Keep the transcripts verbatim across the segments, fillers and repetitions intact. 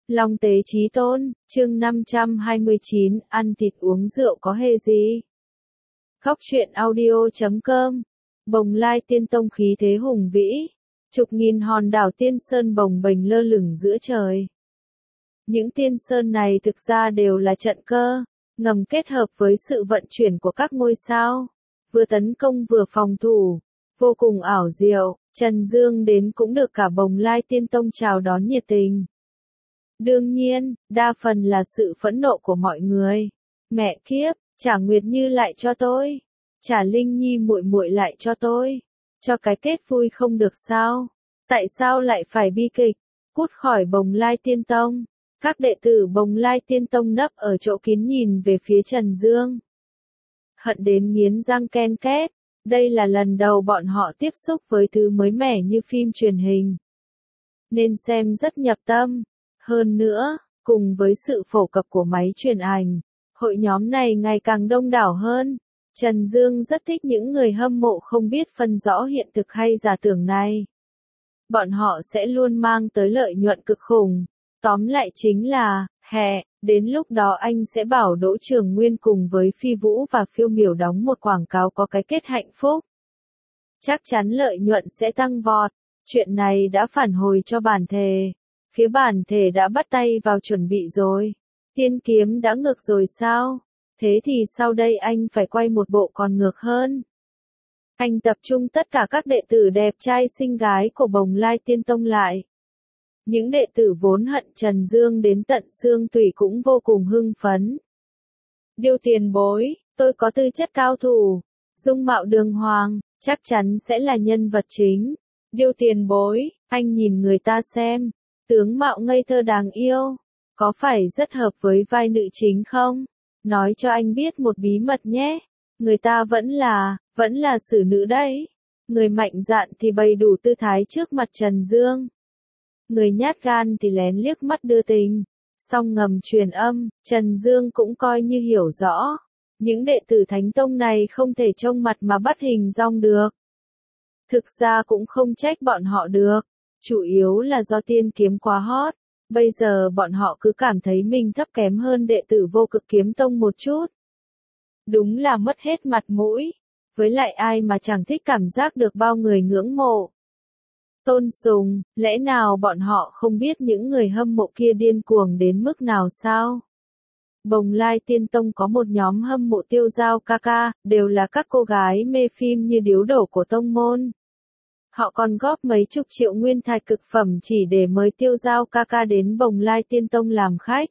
Long tế chí tôn, chương năm trăm hai mươi chín, ăn thịt uống rượu có hề gì? Khóc chuyện audio chấm com. Bồng Lai Tiên Tông khí thế hùng vĩ, chục nghìn hòn đảo tiên sơn bồng bềnh lơ lửng giữa trời. Những tiên sơn này thực ra đều là trận cơ, ngầm kết hợp với sự vận chuyển của các ngôi sao, vừa tấn công vừa phòng thủ, vô cùng ảo diệu. Trần Dương đến cũng được cả Bồng Lai Tiên Tông chào đón nhiệt tình. Đương nhiên, đa phần là sự phẫn nộ của mọi người. Mẹ kiếp, trả Nguyệt Như lại cho tôi, trả Linh Nhi muội muội lại cho tôi, cho cái kết vui không được sao? Tại sao lại phải bi kịch? Cút khỏi Bồng Lai Tiên Tông. Các đệ tử Bồng Lai Tiên Tông nấp ở chỗ kín nhìn về phía Trần Dương. Hận đến nghiến răng ken két. Đây là lần đầu bọn họ tiếp xúc với thứ mới mẻ như phim truyền hình, nên xem rất nhập tâm. Hơn nữa, cùng với sự phổ cập của máy truyền ảnh, hội nhóm này ngày càng đông đảo hơn. Trần Dương rất thích những người hâm mộ không biết phân rõ hiện thực hay giả tưởng này. Bọn họ sẽ luôn mang tới lợi nhuận cực khủng. Tóm lại chính là, hè, đến lúc đó anh sẽ bảo Đỗ Trường Nguyên cùng với Phi Vũ và Phiêu Miểu đóng một quảng cáo có cái kết hạnh phúc. Chắc chắn lợi nhuận sẽ tăng vọt. Chuyện này đã phản hồi cho bản thể. Phía bản thể đã bắt tay vào chuẩn bị rồi. Tiên kiếm đã ngược rồi sao? Thế thì sau đây anh phải quay một bộ còn ngược hơn. Anh tập trung tất cả các đệ tử đẹp trai xinh gái của Bồng Lai Tiên Tông lại. Những đệ tử vốn hận Trần Dương đến tận xương tủy cũng vô cùng hưng phấn. Điêu tiền bối, tôi có tư chất cao thủ, dung mạo đường hoàng, chắc chắn sẽ là nhân vật chính. Điêu tiền bối, anh nhìn người ta xem, tướng mạo ngây thơ đáng yêu, có phải rất hợp với vai nữ chính không? Nói cho anh biết một bí mật nhé, người ta vẫn là, vẫn là xử nữ đấy. Người mạnh dạn thì bày đủ tư thái trước mặt Trần Dương. Người nhát gan thì lén liếc mắt đưa tình, song ngầm truyền âm, Trần Dương cũng coi như hiểu rõ. Những đệ tử Thánh Tông này không thể trông mặt mà bắt hình dong được. Thực ra cũng không trách bọn họ được, chủ yếu là do tiên kiếm quá hot. Bây giờ bọn họ cứ cảm thấy mình thấp kém hơn đệ tử Vô Cực Kiếm Tông một chút. Đúng là mất hết mặt mũi, với lại ai mà chẳng thích cảm giác được bao người ngưỡng mộ. Tôn sùng, lẽ nào bọn họ không biết những người hâm mộ kia điên cuồng đến mức nào sao? Bồng Lai Tiên Tông có một nhóm hâm mộ Tiêu Giao ca ca, đều là các cô gái mê phim như điếu đổ của tông môn. Họ còn góp mấy chục triệu nguyên thạch cực phẩm chỉ để mời Tiêu Giao ca ca đến Bồng Lai Tiên Tông làm khách.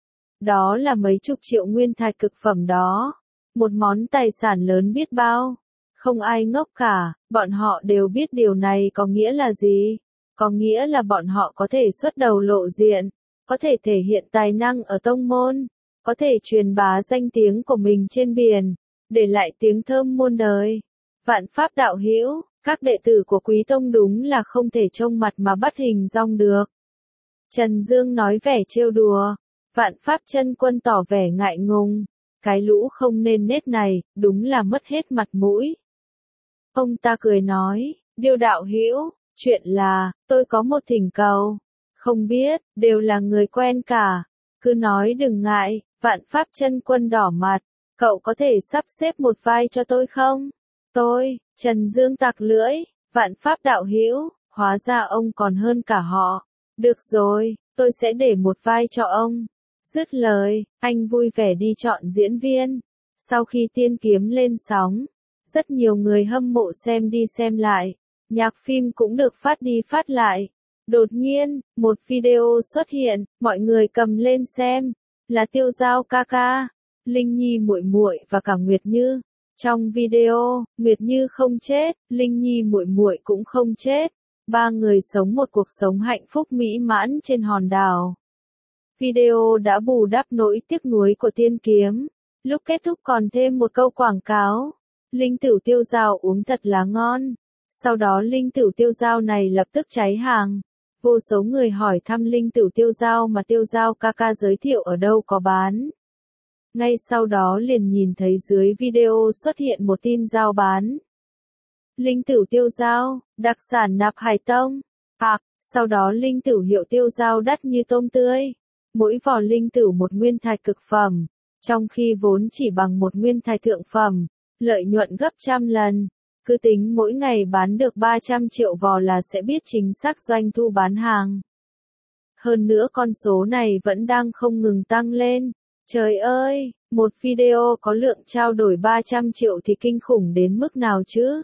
Đó là mấy chục triệu nguyên thạch cực phẩm đó. Một món tài sản lớn biết bao. Không ai ngốc cả, bọn họ đều biết điều này có nghĩa là gì. Có nghĩa là bọn họ có thể xuất đầu lộ diện, có thể thể hiện tài năng ở tông môn, có thể truyền bá danh tiếng của mình trên biển, để lại tiếng thơm muôn đời. Vạn Pháp đạo hữu, các đệ tử của Quý Tông đúng là không thể trông mặt mà bắt hình dong được. Trần Dương nói vẻ trêu đùa, Vạn Pháp chân quân tỏ vẻ ngại ngùng. Cái lũ không nên nết này, đúng là mất hết mặt mũi. Ông ta cười nói, Điêu đạo hữu, chuyện là, tôi có một thỉnh cầu. Không biết, đều là người quen cả. Cứ nói đừng ngại. Vạn Pháp chân quân đỏ mặt, cậu có thể sắp xếp một vai cho tôi không? Tôi, Trần Dương tặc lưỡi, Vạn Pháp đạo hữu, hóa ra ông còn hơn cả họ. Được rồi, tôi sẽ để một vai cho ông. Dứt lời, anh vui vẻ đi chọn diễn viên. Sau khi tiên kiếm lên sóng, rất nhiều người hâm mộ xem đi xem lại. Nhạc phim cũng được phát đi phát lại. Đột nhiên, một video xuất hiện, mọi người cầm lên xem. Là Tiêu Giao ca ca, Linh Nhi muội muội và cả Nguyệt Như. Trong video, Nguyệt Như không chết, Linh Nhi muội muội cũng không chết. Ba người sống một cuộc sống hạnh phúc mỹ mãn trên hòn đảo. Video đã bù đắp nỗi tiếc nuối của tiên kiếm. Lúc kết thúc còn thêm một câu quảng cáo. Linh tửu Tiêu Giao uống thật là ngon. Sau đó linh tửu Tiêu Giao này lập tức cháy hàng. Vô số người hỏi thăm linh tửu Tiêu Giao mà Tiêu Giao ca ca giới thiệu ở đâu có bán. Ngay sau đó liền nhìn thấy dưới video xuất hiện một tin giao bán. Linh tửu Tiêu Giao, đặc sản Nạp Hải Tông. Hoặc, sau đó linh tửu hiệu Tiêu Giao đắt như tôm tươi. mỗi vò linh tửu một nguyên thạch cực phẩm, trong khi vốn chỉ bằng một nguyên thạch thượng phẩm, lợi nhuận gấp trăm lần. Cứ tính mỗi ngày bán được ba trăm triệu vò là sẽ biết chính xác doanh thu bán hàng. Hơn nữa con số này vẫn đang không ngừng tăng lên. Trời ơi, một video có lượng trao đổi ba trăm triệu thì kinh khủng đến mức nào chứ?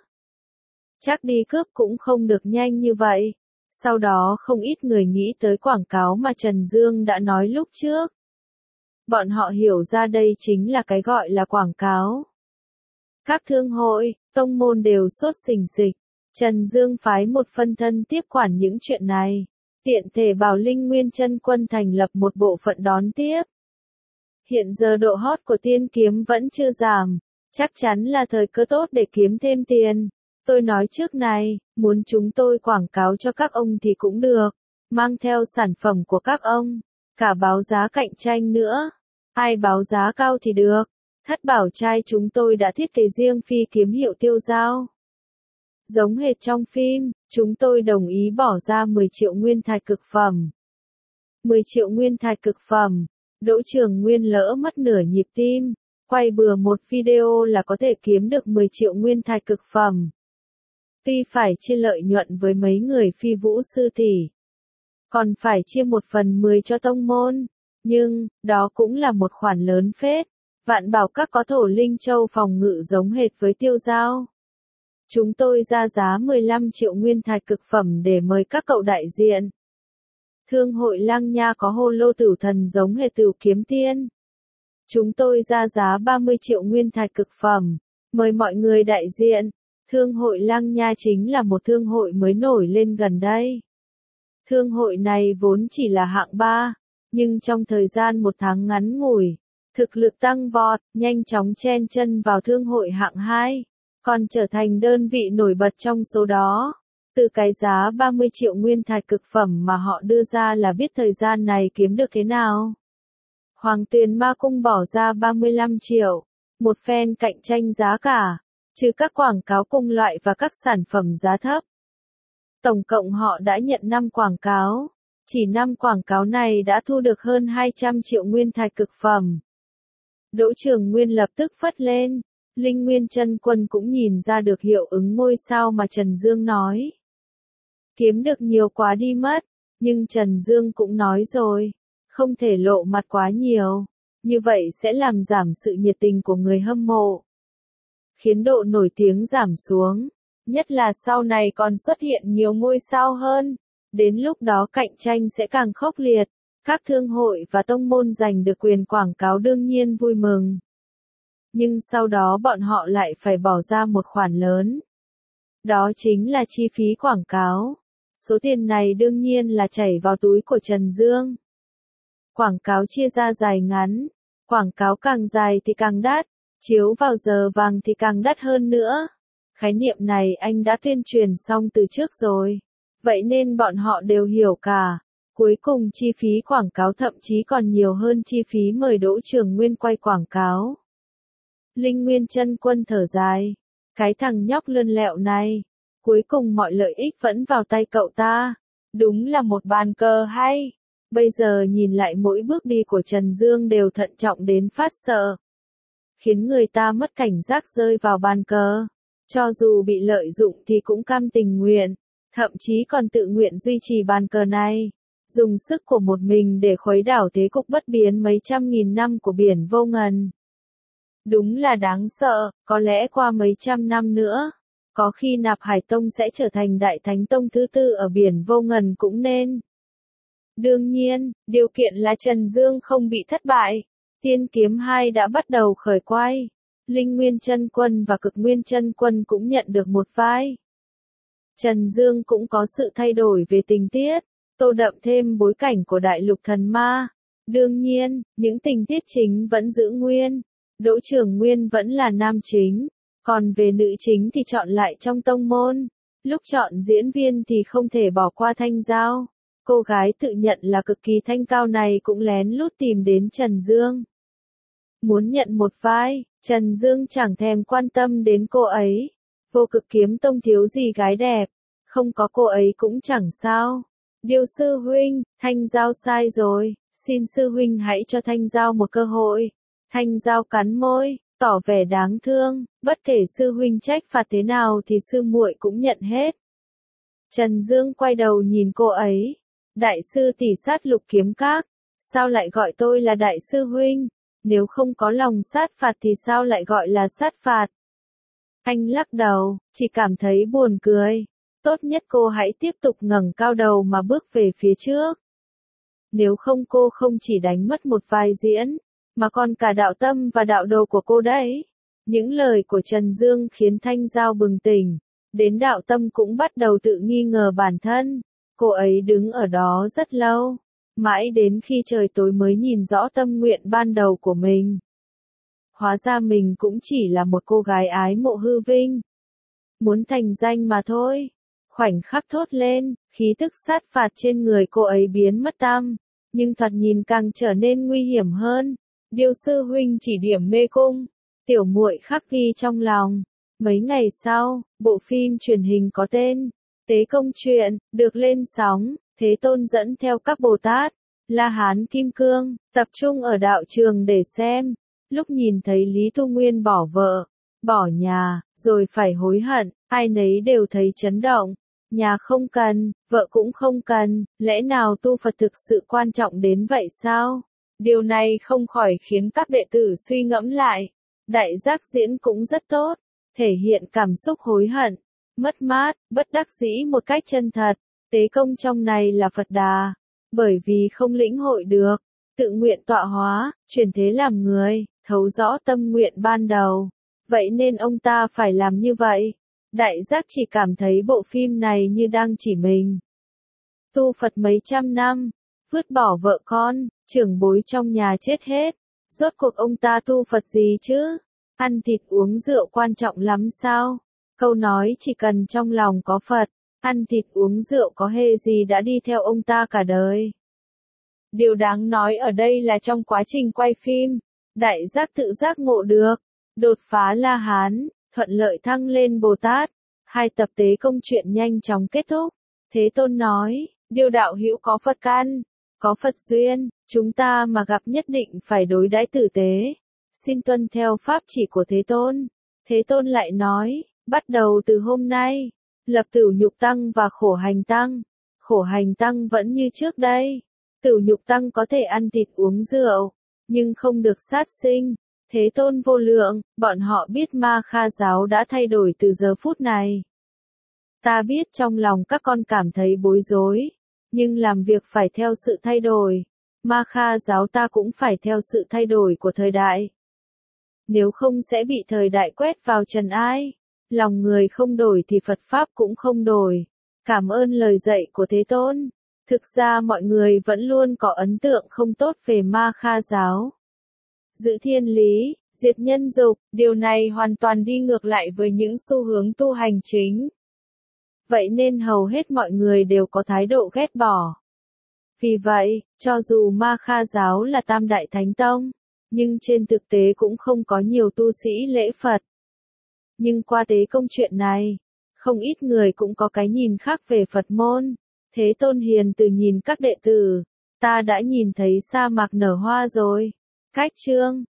Chắc đi cướp cũng không được nhanh như vậy. Sau đó không ít người nghĩ tới quảng cáo mà Trần Dương đã nói lúc trước. Bọn họ hiểu ra đây chính là cái gọi là quảng cáo. Các thương hội, tông môn đều sốt sình sịch. Trần Dương phái một phân thân tiếp quản những chuyện này. Tiện thể bảo Linh Nguyên Chân Quân thành lập một bộ phận đón tiếp. Hiện giờ độ hot của tiên kiếm vẫn chưa giảm. Chắc chắn là thời cơ tốt để kiếm thêm tiền. Tôi nói trước này, muốn chúng tôi quảng cáo cho các ông thì cũng được. Mang theo sản phẩm của các ông. Cả báo giá cạnh tranh nữa. Ai báo giá cao thì được. Thất bảo trai chúng tôi đã thiết kế riêng phi kiếm hiệu tiêu dao. Giống hệt trong phim, chúng tôi đồng ý bỏ ra mười triệu nguyên thạch cực phẩm. mười triệu nguyên thạch cực phẩm. Đỗ Trường Nguyên lỡ mất nửa nhịp tim. Quay bừa một video là có thể kiếm được mười triệu nguyên thạch cực phẩm. Tuy phải chia lợi nhuận với mấy người phi vũ sư tỷ, còn phải chia một phần mười cho tông môn. Nhưng, đó cũng là một khoản lớn phết. Vạn bảo các có thổ linh châu phòng ngự giống hệt với tiêu dao. Chúng tôi ra giá mười lăm triệu nguyên thạch cực phẩm để mời các cậu đại diện. Thương hội Lăng Nha có hô lô tử thần giống hệt Tửu Kiếm Tiên. Chúng tôi ra giá ba mươi triệu nguyên thạch cực phẩm, mời mọi người đại diện. Thương hội Lăng Nha chính là một thương hội mới nổi lên gần đây. Thương hội này vốn chỉ là hạng ba, nhưng trong thời gian một tháng ngắn ngủi, thực lực tăng vọt, nhanh chóng chen chân vào thương hội hạng hai, còn trở thành đơn vị nổi bật trong số đó. Từ cái giá ba mươi triệu nguyên thạch cực phẩm mà họ đưa ra là biết thời gian này kiếm được thế nào. Hoàng Tuyền Ma Cung bỏ ra ba mươi lăm triệu, một phen cạnh tranh giá cả, trừ các quảng cáo cùng loại và các sản phẩm giá thấp. Tổng cộng họ đã nhận năm quảng cáo, chỉ năm quảng cáo này đã thu được hơn hai trăm triệu nguyên thạch cực phẩm. Đỗ Trường Nguyên lập tức phất lên, Linh Nguyên Chân Quân cũng nhìn ra được hiệu ứng ngôi sao mà Trần Dương nói. Kiếm được nhiều quá đi mất, nhưng Trần Dương cũng nói rồi, không thể lộ mặt quá nhiều, như vậy sẽ làm giảm sự nhiệt tình của người hâm mộ, khiến độ nổi tiếng giảm xuống, nhất là sau này còn xuất hiện nhiều ngôi sao hơn, đến lúc đó cạnh tranh sẽ càng khốc liệt, các thương hội và tông môn giành được quyền quảng cáo đương nhiên vui mừng. Nhưng sau đó bọn họ lại phải bỏ ra một khoản lớn. Đó chính là chi phí quảng cáo. Số tiền này đương nhiên là chảy vào túi của Trần Dương. Quảng cáo chia ra dài ngắn, quảng cáo càng dài thì càng đắt, chiếu vào giờ vàng thì càng đắt hơn nữa. Khái niệm này anh đã tuyên truyền xong từ trước rồi, vậy nên bọn họ đều hiểu cả. Cuối cùng chi phí quảng cáo thậm chí còn nhiều hơn chi phí mời Đỗ Trường Nguyên quay quảng cáo. Linh Nguyên Chân Quân thở dài, cái thằng nhóc lươn lẹo này, cuối cùng mọi lợi ích vẫn vào tay cậu ta, đúng là một bàn cờ hay. Bây giờ nhìn lại mỗi bước đi của Trần Dương đều thận trọng đến phát sợ, khiến người ta mất cảnh giác rơi vào bàn cờ. Cho dù bị lợi dụng thì cũng cam tình nguyện, thậm chí còn tự nguyện duy trì bàn cờ này, dùng sức của một mình để khuấy đảo thế cục bất biến mấy trăm nghìn năm của biển vô ngần. Đúng là đáng sợ, có lẽ qua mấy trăm năm nữa, có khi Nạp Hải Tông sẽ trở thành Đại Thánh Tông thứ tư ở biển vô ngần cũng nên. Đương nhiên, điều kiện là Trần Dương không bị thất bại. Tiên kiếm hai đã bắt đầu khởi quay. Linh Nguyên Chân Quân và Cực Nguyên Chân Quân cũng nhận được một vai. Trần Dương cũng có sự thay đổi về tình tiết, tô đậm thêm bối cảnh của Đại Lục Thần Ma. Đương nhiên, những tình tiết chính vẫn giữ nguyên. Đỗ Trường Nguyên vẫn là nam chính, còn về nữ chính thì chọn lại trong tông môn. Lúc chọn diễn viên thì không thể bỏ qua Thanh Giao. Cô gái tự nhận là cực kỳ thanh cao này cũng lén lút tìm đến Trần Dương. Muốn nhận một vai, Trần Dương chẳng thèm quan tâm đến cô ấy. Vô Cực Kiếm Tông thiếu gì gái đẹp, không có cô ấy cũng chẳng sao. Điêu sư huynh, Thanh Giao sai rồi, Xin sư huynh hãy cho Thanh Giao một cơ hội. Thanh Giao cắn môi, tỏ vẻ đáng thương, bất kể sư huynh trách phạt thế nào thì sư muội cũng nhận hết. Trần Dương quay đầu nhìn cô ấy. Đại sư tỷ sát lục kiếm các, sao lại gọi tôi là đại sư huynh? Nếu không có lòng sát phạt thì sao lại gọi là sát phạt? Anh lắc đầu, chỉ cảm thấy buồn cười. Tốt nhất cô hãy tiếp tục ngẩng cao đầu mà bước về phía trước. Nếu không cô không chỉ đánh mất một vai diễn, mà còn cả đạo tâm và đạo đồ của cô đấy. Những lời của Trần Dương khiến Thanh Giao bừng tỉnh. Đến đạo tâm cũng bắt đầu tự nghi ngờ bản thân. Cô ấy đứng ở đó rất lâu. Mãi đến khi trời tối mới nhìn rõ tâm nguyện ban đầu của mình. Hóa ra mình cũng chỉ là một cô gái ái mộ hư vinh. Muốn thành danh mà thôi. Khoảnh khắc thốt lên, khí tức sát phạt trên người cô ấy biến mất tăm. Nhưng thoạt nhìn càng trở nên nguy hiểm hơn. Điêu sư huynh chỉ điểm mê cung. Tiểu muội khắc ghi trong lòng. Mấy ngày sau, bộ phim truyền hình có tên Tế Công Truyện, được lên sóng. Thế Tôn dẫn theo các Bồ Tát, La Hán Kim Cương, tập trung ở đạo trường để xem. Lúc nhìn thấy Lý Tu Nguyên bỏ vợ, bỏ nhà, rồi phải hối hận, ai nấy đều thấy chấn động. Nhà không cần, vợ cũng không cần, lẽ nào tu Phật thực sự quan trọng đến vậy sao? Điều này không khỏi khiến các đệ tử suy ngẫm lại. Đại giác diễn cũng rất tốt, thể hiện cảm xúc hối hận, mất mát, bất đắc dĩ một cách chân thật. Tế công trong này là Phật Đà, bởi vì không lĩnh hội được, tự nguyện tọa hóa, chuyển thế làm người, thấu rõ tâm nguyện ban đầu. Vậy nên ông ta phải làm như vậy. Đại giác chỉ cảm thấy bộ phim này như đang chỉ mình. Tu Phật mấy trăm năm, vứt bỏ vợ con, trưởng bối trong nhà chết hết. Rốt cuộc ông ta tu Phật gì chứ? Ăn thịt uống rượu quan trọng lắm sao? Câu nói chỉ cần trong lòng có Phật, ăn thịt uống rượu có hề gì đã đi theo ông ta cả đời. Điều đáng nói ở đây là trong quá trình quay phim, đại giác tự giác ngộ được, đột phá La Hán, thuận lợi thăng lên Bồ Tát. Hai tập Tế Công Truyện nhanh chóng kết thúc. Thế Tôn nói, Điêu đạo hữu có Phật căn, có Phật duyên, chúng ta mà gặp nhất định phải đối đãi tử tế. Xin tuân theo pháp chỉ của Thế Tôn. Thế Tôn lại nói, bắt đầu từ hôm nay, lập Tửu Nhục Tăng và Khổ Hành Tăng. Khổ Hành Tăng vẫn như trước đây. Tửu Nhục Tăng có thể ăn thịt uống rượu, nhưng không được sát sinh. Thế Tôn vô lượng, bọn họ biết Ma Kha giáo đã thay đổi từ giờ phút này. Ta biết trong lòng các con cảm thấy bối rối, nhưng làm việc phải theo sự thay đổi. Ma Kha giáo ta cũng phải theo sự thay đổi của thời đại. Nếu không sẽ bị thời đại quét vào trần ai. Lòng người không đổi thì Phật Pháp cũng không đổi. Cảm ơn lời dạy của Thế Tôn. Thực ra mọi người vẫn luôn có ấn tượng không tốt về Ma Kha giáo. Giữ thiên lý, diệt nhân dục, điều này hoàn toàn đi ngược lại với những xu hướng tu hành chính. Vậy nên hầu hết mọi người đều có thái độ ghét bỏ. Vì vậy, cho dù Ma Kha giáo là Tam Đại Thánh Tông, nhưng trên thực tế cũng không có nhiều tu sĩ lễ Phật. Nhưng qua Tế Công Truyện này, không ít người cũng có cái nhìn khác về Phật môn. Thế Tôn hiền từ nhìn các đệ tử, ta đã nhìn thấy sa mạc nở hoa rồi. Cách chương